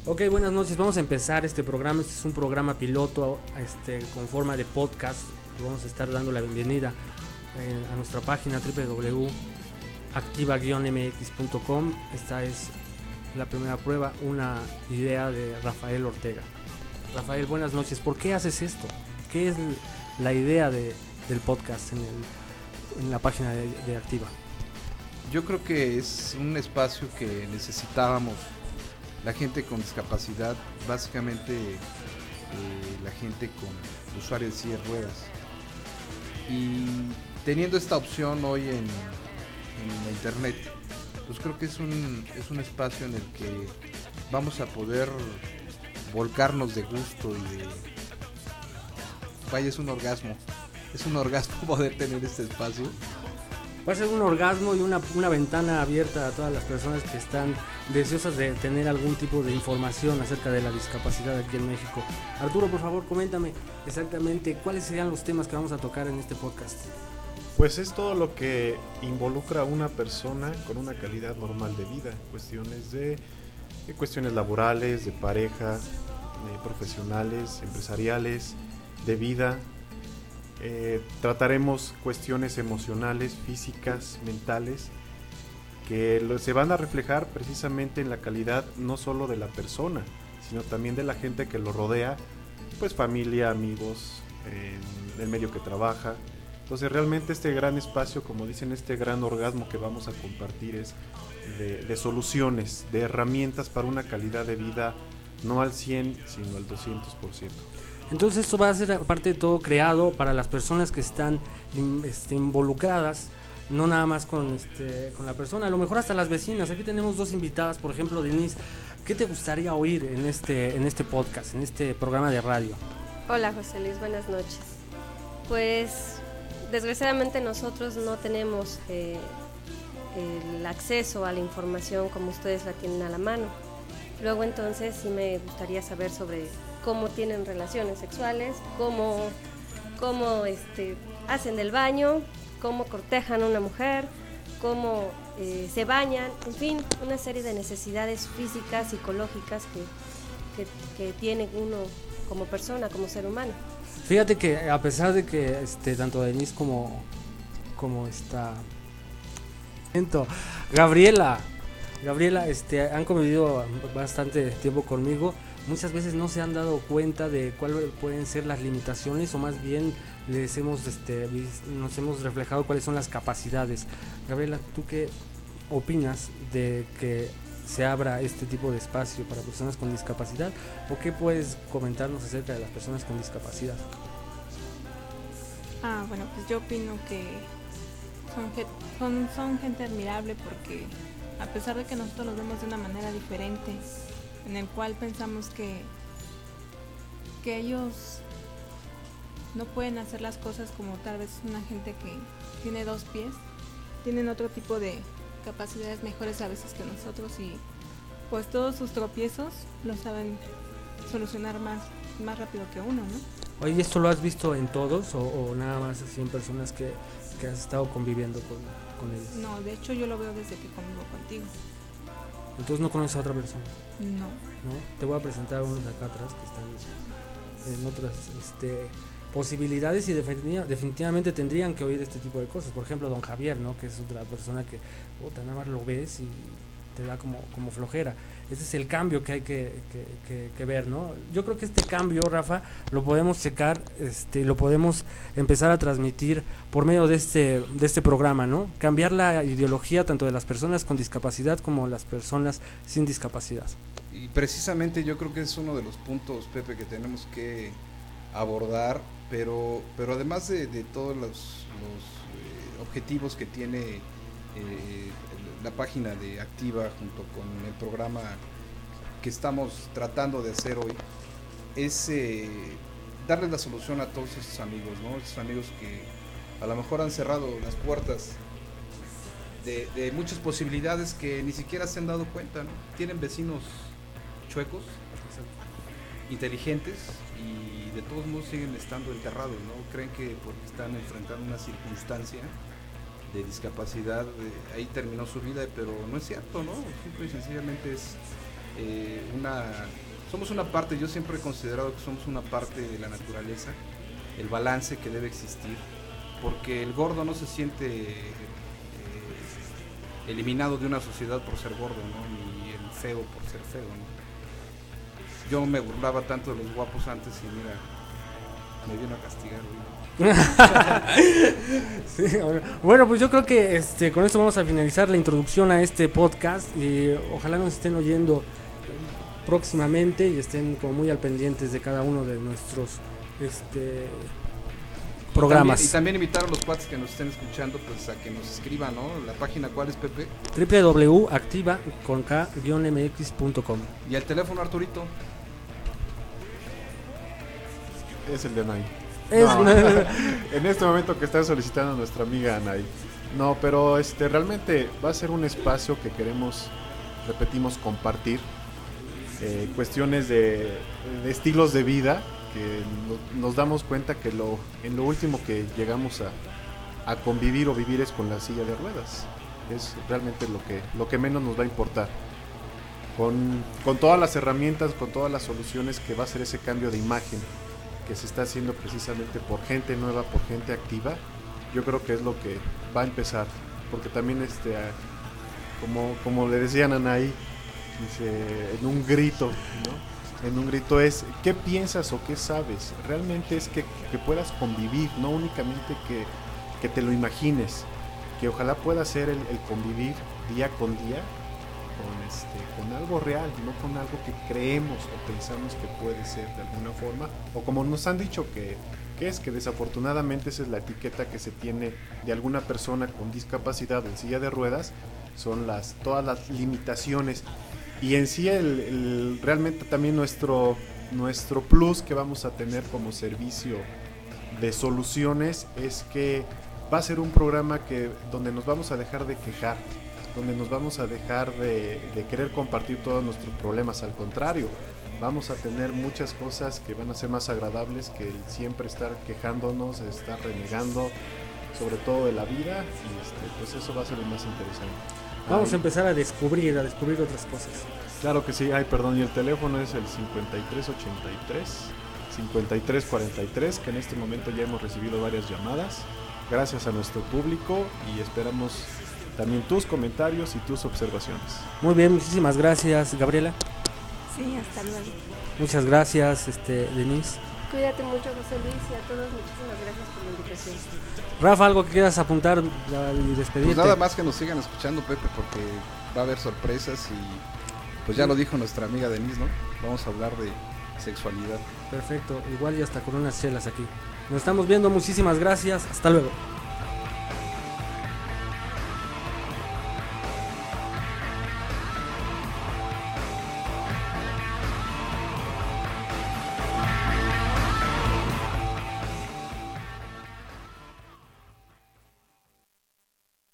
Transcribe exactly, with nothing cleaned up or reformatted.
Ok, buenas noches. Vamos a empezar este programa. Este es un programa piloto este, con forma de podcast. Vamos a estar dando la bienvenida eh, a nuestra página doble u doble u doble u punto activa guion m x punto com. Esta es la primera prueba, una idea de Rafael Ortega. Rafael, buenas noches. ¿Por qué haces esto? ¿Qué es la idea de, del podcast en, el, en la página de, de Activa? Yo creo que es un espacio que necesitábamos la gente con discapacidad, básicamente eh, la gente con usuarios de silla de ruedas. Y teniendo esta opción hoy en, en la internet, pues creo que es un, es un espacio en el que vamos a poder volcarnos de gusto y de... Vaya, es un orgasmo, es un orgasmo poder tener este espacio. Va a ser un orgasmo y una, una ventana abierta a todas las personas que están deseosas de tener algún tipo de información acerca de la discapacidad aquí en México. Arturo, por favor, coméntame exactamente cuáles serían los temas que vamos a tocar en este podcast. Pues es todo lo que involucra a una persona con una calidad normal de vida, cuestiones de, de cuestiones laborales, de pareja, de profesionales, empresariales, de vida. Eh, trataremos cuestiones emocionales, físicas, mentales, que lo, se van a reflejar precisamente en la calidad no solo de la persona, sino también de la gente que lo rodea, pues familia, amigos, en el medio que trabaja. Entonces realmente este gran espacio, como dicen, este gran orgasmo que vamos a compartir es de, de soluciones, de herramientas para una calidad de vida no al cien, sino al doscientos por ciento. Entonces esto va a ser aparte de todo creado para las personas que están este, involucradas, no nada más con, este, con la persona, a lo mejor hasta las vecinas. Aquí tenemos dos invitadas, por ejemplo, Denise, ¿qué te gustaría oír en este, en este podcast, en este programa de radio? Hola José Luis, buenas noches. Pues desgraciadamente nosotros no tenemos eh, el acceso a la información como ustedes la tienen a la mano. Luego entonces sí me gustaría saber sobre cómo tienen relaciones sexuales, cómo, cómo este, hacen del baño, cómo cortejan a una mujer, cómo eh, se bañan, en fin, una serie de necesidades físicas, psicológicas que, que, que tiene uno como persona, como ser humano. Fíjate que a pesar de que este, tanto Denise como, como esta Gabriela, Gabriela este, han convivido bastante tiempo conmigo, muchas veces no se han dado cuenta de cuáles pueden ser las limitaciones, o más bien les hemos, este, nos hemos reflejado cuáles son las capacidades. Gabriela, ¿tú qué opinas de que se abra este tipo de espacio para personas con discapacidad? ¿O qué puedes comentarnos acerca de las personas con discapacidad? Ah, bueno, pues yo opino que son, son, son gente admirable, porque a pesar de que nosotros los vemos de una manera diferente, en el cual pensamos que, que ellos no pueden hacer las cosas como tal vez una gente que tiene dos pies, tienen otro tipo de capacidades mejores a veces que nosotros, y pues todos sus tropiezos los saben solucionar más, más rápido que uno, ¿no? Oye, ¿esto lo has visto en todos o, o nada más así en personas que, que has estado conviviendo con, con ellos? No, de hecho yo lo veo desde que convivo contigo. Entonces no conoces a otra persona. No. ¿No? Te voy a presentar unos de acá atrás que están en otras este, posibilidades y definitiva, definitivamente tendrían que oír este tipo de cosas. Por ejemplo, don Javier, ¿no? Que es otra persona que puta, nada más lo ves y te da como, como flojera. Ese es el cambio que hay que, que, que, que ver, ¿no? Yo creo que este cambio, Rafa, lo podemos checar, este, lo podemos empezar a transmitir por medio de este, de este programa, ¿no? Cambiar la ideología tanto de las personas con discapacidad como las personas sin discapacidad. Y precisamente yo creo que es uno de los puntos, Pepe, que tenemos que abordar, pero, pero además de, de todos los, los eh, objetivos que tiene eh, la página de Activa junto con el programa que estamos tratando de hacer hoy, es eh, darles la solución a todos esos amigos, ¿no? Esos amigos que a lo mejor han cerrado las puertas de, de muchas posibilidades que ni siquiera se han dado cuenta, ¿no? Tienen vecinos chuecos, inteligentes, y de todos modos siguen estando enterrados, ¿no? Creen que porque están enfrentando una circunstancia de discapacidad, eh, ahí terminó su vida, pero no es cierto, ¿no? Simple y sencillamente es eh, una, somos una parte, yo siempre he considerado que somos una parte de la naturaleza, el balance que debe existir, porque el gordo no se siente eh, eliminado de una sociedad por ser gordo, ¿no? Ni el feo por ser feo, ¿no? Yo me burlaba tanto de los guapos antes y mira, me vino a castigar, sí, bueno, pues yo creo que este, con esto vamos a finalizar la introducción a este podcast y ojalá nos estén oyendo próximamente y estén como muy al pendientes de cada uno de nuestros este, programas. Y también, y también invitar a los cuates que nos estén escuchando pues a que nos escriban, ¿no? La página, ¿cuál es, Pepe? doble u doble u doble u punto activa con k guion m x punto com. Y el teléfono, Arturito. Es el de Anay. Es No, una... en este momento que está solicitando nuestra amiga Anay. No, pero este realmente va a ser un espacio que queremos, repetimos, compartir eh, cuestiones de, de estilos de vida que no, nos damos cuenta que lo en lo último que llegamos a, a convivir o vivir es con la silla de ruedas. Es realmente lo que lo que menos nos va a importar. Con, con todas las herramientas, con todas las soluciones que va a ser ese cambio de imagen que se está haciendo precisamente por gente nueva, por gente activa, yo creo que es lo que va a empezar, porque también este como, como le decían a Anaí, dice, en un grito, ¿no? En un grito es ¿qué piensas o qué sabes? Realmente es que, que puedas convivir, no únicamente que, que te lo imagines, que ojalá pueda ser el, el convivir día con día con, este, con algo real, no con algo que creemos o pensamos que puede ser de alguna forma, o como nos han dicho que, que es que desafortunadamente esa es la etiqueta que se tiene de alguna persona con discapacidad en silla de ruedas, son las todas las limitaciones, y en sí el, el, realmente también nuestro, nuestro plus que vamos a tener como servicio de soluciones es que va a ser un programa que donde nos vamos a dejar de quejar, donde nos vamos a dejar de, de querer compartir todos nuestros problemas. Al contrario, vamos a tener muchas cosas que van a ser más agradables que el siempre estar quejándonos, estar renegando, sobre todo de la vida, y este, pues eso va a ser lo más interesante. Vamos Ay, a empezar a descubrir, a descubrir otras cosas. Claro que sí, ay perdón, y el teléfono es el cincuenta y tres ochenta y tres, cincuenta y tres cuarenta y tres, que en este momento ya hemos recibido varias llamadas, gracias a nuestro público, y esperamos también tus comentarios y tus observaciones. Muy bien, muchísimas gracias, Gabriela. Sí, hasta luego. Muchas gracias, este, Denise. Cuídate mucho, José Luis, y a todos muchísimas gracias por la invitación. Rafa, ¿algo que quieras apuntar y despedirte? Pues nada más que nos sigan escuchando, Pepe, porque va a haber sorpresas y pues ya lo dijo nuestra amiga Denise, ¿no? Vamos a hablar de sexualidad. Perfecto, igual y hasta con unas chelas aquí. Nos estamos viendo, muchísimas gracias, hasta luego.